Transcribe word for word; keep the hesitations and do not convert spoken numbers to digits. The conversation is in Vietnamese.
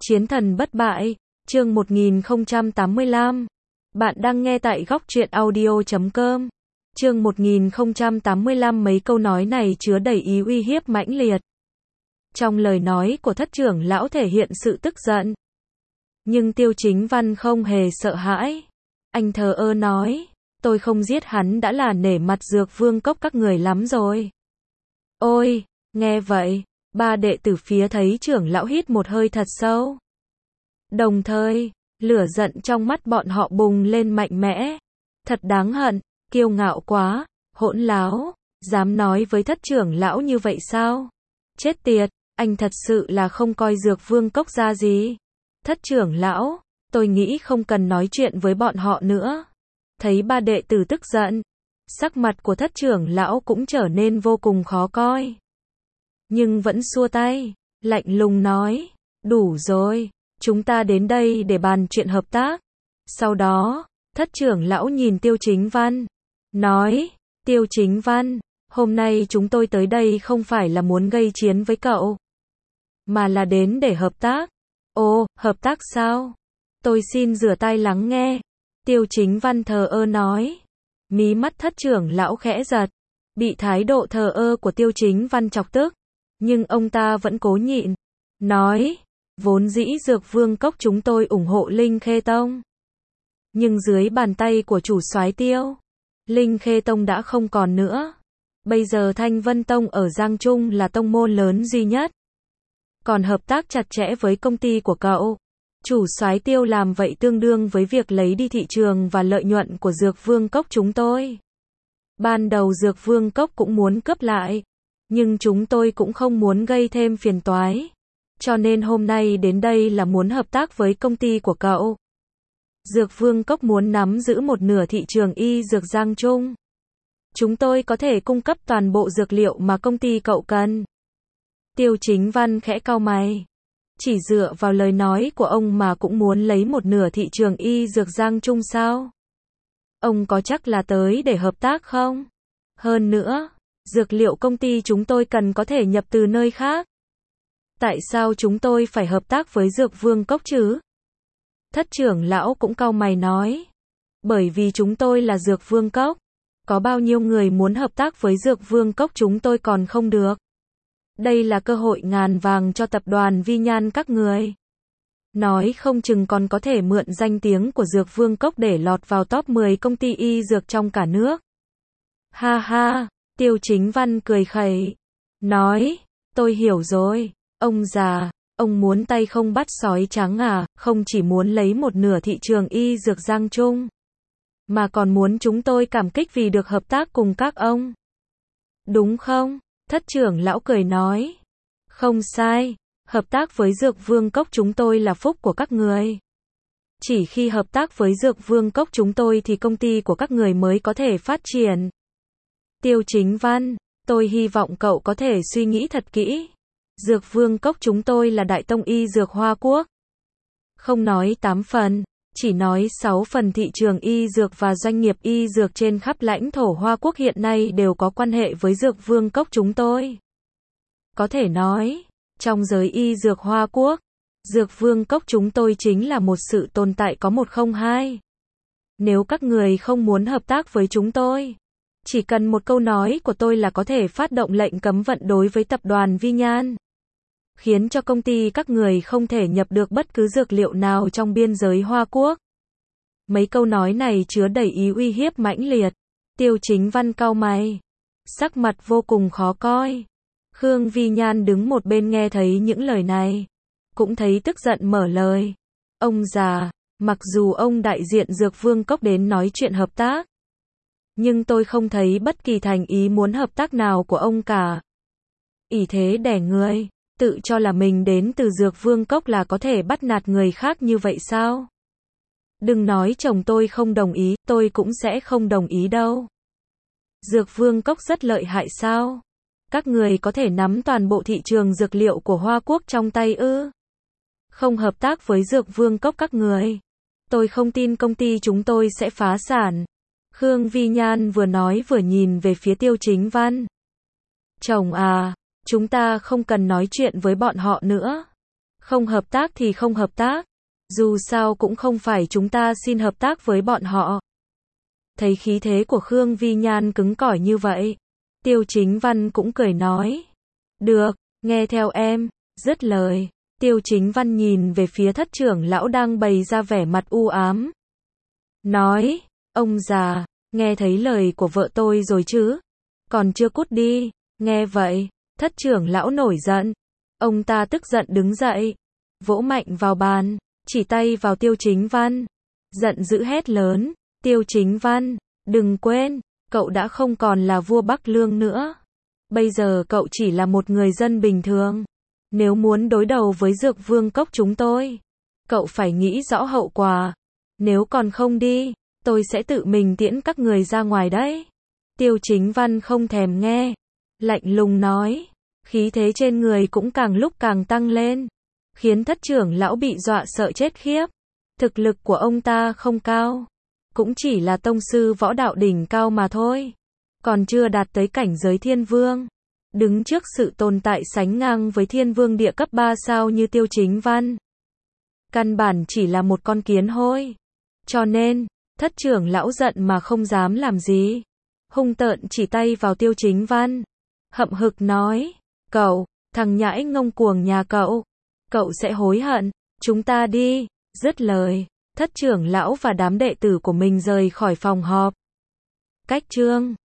Chiến thần bất bại, chương một nghìn không trăm tám mươi lăm. Bạn đang nghe tại góc truyện audio chấm com. Chương một nghìn không trăm tám mươi lăm. Mấy câu nói này chứa đầy ý uy hiếp mãnh liệt. Trong lời nói của thất trưởng lão thể hiện sự tức giận. Nhưng Tiêu Chính Văn không hề sợ hãi. Anh thờ ơ nói, tôi không giết hắn đã là nể mặt Dược Vương Cốc các người lắm rồi. Ôi, nghe vậy, ba đệ tử phía thấy trưởng lão hít một hơi thật sâu. Đồng thời, lửa giận trong mắt bọn họ bùng lên mạnh mẽ. Thật đáng hận, kiêu ngạo quá, hỗn láo, dám nói với thất trưởng lão như vậy sao? Chết tiệt, anh thật sự là không coi Dược Vương Cốc ra gì. Thất trưởng lão, tôi nghĩ không cần nói chuyện với bọn họ nữa. Thấy ba đệ tử tức giận, sắc mặt của thất trưởng lão cũng trở nên vô cùng khó coi. Nhưng vẫn xua tay, lạnh lùng nói, đủ rồi, chúng ta đến đây để bàn chuyện hợp tác. Sau đó, thất trưởng lão nhìn Tiêu Chính Văn, nói, Tiêu Chính Văn, hôm nay chúng tôi tới đây không phải là muốn gây chiến với cậu, mà là đến để hợp tác. Ồ, hợp tác sao? Tôi xin rửa tai lắng nghe. Tiêu Chính Văn thờ ơ nói. Mí mắt thất trưởng lão khẽ giật, bị thái độ thờ ơ của Tiêu Chính Văn chọc tức. Nhưng ông ta vẫn cố nhịn, nói, vốn dĩ Dược Vương Cốc chúng tôi ủng hộ Linh Khê Tông. Nhưng dưới bàn tay của chủ soái Tiêu, Linh Khê Tông đã không còn nữa. Bây giờ Thanh Vân Tông ở Giang Trung là tông môn lớn duy nhất. Còn hợp tác chặt chẽ với công ty của cậu, chủ soái Tiêu làm vậy tương đương với việc lấy đi thị trường và lợi nhuận của Dược Vương Cốc chúng tôi. Ban đầu Dược Vương Cốc cũng muốn cướp lại, nhưng chúng tôi cũng không muốn gây thêm phiền toái. Cho nên hôm nay đến đây là muốn hợp tác với công ty của cậu. Dược Vương Cốc muốn nắm giữ một nửa thị trường y dược Giang Trung. Chúng tôi có thể cung cấp toàn bộ dược liệu mà công ty cậu cần. Tiêu Chính Văn khẽ cau mày. Chỉ dựa vào lời nói của ông mà cũng muốn lấy một nửa thị trường y dược Giang Trung sao? Ông có chắc là tới để hợp tác không? Hơn nữa, dược liệu công ty chúng tôi cần có thể nhập từ nơi khác. Tại sao chúng tôi phải hợp tác với Dược Vương Cốc chứ? Thất trưởng lão cũng cau mày nói. Bởi vì chúng tôi là Dược Vương Cốc. Có bao nhiêu người muốn hợp tác với Dược Vương Cốc chúng tôi còn không được. Đây là cơ hội ngàn vàng cho tập đoàn Vi Nhan các người. Nói không chừng còn có thể mượn danh tiếng của Dược Vương Cốc để lọt vào top mười công ty y dược trong cả nước. Ha ha, Tiêu Chính Văn cười khẩy. Nói, tôi hiểu rồi, ông già, ông muốn tay không bắt sói trắng à, không chỉ muốn lấy một nửa thị trường y dược Giang Trung, mà còn muốn chúng tôi cảm kích vì được hợp tác cùng các ông. Đúng không? Thất trưởng lão cười nói. Không sai, hợp tác với Dược Vương Cốc chúng tôi là phúc của các người. Chỉ khi hợp tác với Dược Vương Cốc chúng tôi thì công ty của các người mới có thể phát triển. Tiêu Chính Văn, tôi hy vọng cậu có thể suy nghĩ thật kỹ. Dược Vương Cốc chúng tôi là đại tông y dược Hoa Quốc. Không nói tám phần, chỉ nói sáu phần thị trường y dược và doanh nghiệp y dược trên khắp lãnh thổ Hoa Quốc hiện nay đều có quan hệ với Dược Vương Cốc chúng tôi. Có thể nói, trong giới y dược Hoa Quốc, Dược Vương Cốc chúng tôi chính là một sự tồn tại có một không hai. Nếu các người không muốn hợp tác với chúng tôi, chỉ cần một câu nói của tôi là có thể phát động lệnh cấm vận đối với tập đoàn Vi Nhan, khiến cho công ty các người không thể nhập được bất cứ dược liệu nào trong biên giới Hoa Quốc. Mấy câu nói này chứa đầy ý uy hiếp mãnh liệt. Tiêu Chính Văn cau mày, sắc mặt vô cùng khó coi. Khương Vi Nhan đứng một bên nghe thấy những lời này, cũng thấy tức giận mở lời. Ông già, mặc dù ông đại diện Dược Vương Cốc đến nói chuyện hợp tác, nhưng tôi không thấy bất kỳ thành ý muốn hợp tác nào của ông cả. Ỷ thế đẻ người, tự cho là mình đến từ Dược Vương Cốc là có thể bắt nạt người khác như vậy sao? Đừng nói chồng tôi không đồng ý, tôi cũng sẽ không đồng ý đâu. Dược Vương Cốc rất lợi hại sao? Các người có thể nắm toàn bộ thị trường dược liệu của Hoa Quốc trong tay ư? Không hợp tác với Dược Vương Cốc các người, tôi không tin công ty chúng tôi sẽ phá sản. Khương Vi Nhan vừa nói vừa nhìn về phía Tiêu Chính Văn. Chồng à, chúng ta không cần nói chuyện với bọn họ nữa. Không hợp tác thì không hợp tác. Dù sao cũng không phải chúng ta xin hợp tác với bọn họ. Thấy khí thế của Khương Vi Nhan cứng cỏi như vậy, Tiêu Chính Văn cũng cười nói. Được, nghe theo em. Dứt lời, Tiêu Chính Văn nhìn về phía thất trưởng lão đang bày ra vẻ mặt u ám. Nói, ông già, nghe thấy lời của vợ tôi rồi chứ? Còn chưa cút đi. Nghe vậy, thất trưởng lão nổi giận. Ông ta tức giận đứng dậy, vỗ mạnh vào bàn, chỉ tay vào Tiêu Chính Văn. Giận dữ hét lớn, Tiêu Chính Văn, đừng quên, cậu đã không còn là vua Bắc Lương nữa. Bây giờ cậu chỉ là một người dân bình thường. Nếu muốn đối đầu với Dược Vương Cốc chúng tôi, cậu phải nghĩ rõ hậu quả. Nếu còn không đi, tôi sẽ tự mình tiễn các người ra ngoài đấy. Tiêu Chính Văn không thèm nghe, lạnh lùng nói, khí thế trên người cũng càng lúc càng tăng lên, khiến thất trưởng lão bị dọa sợ chết khiếp. Thực lực của ông ta không cao, cũng chỉ là tông sư võ đạo đỉnh cao mà thôi, còn chưa đạt tới cảnh giới thiên vương. Đứng trước sự tồn tại sánh ngang với thiên vương địa cấp ba sao như Tiêu Chính Văn, căn bản chỉ là một con kiến hôi. Cho nên, thất trưởng lão giận mà không dám làm gì, hung tợn chỉ tay vào Tiêu Chính Văn, hậm hực nói, cậu, thằng nhãi ngông cuồng nhà cậu, cậu sẽ hối hận, chúng ta đi. Dứt lời, thất trưởng lão và đám đệ tử của mình rời khỏi phòng họp. Cách chương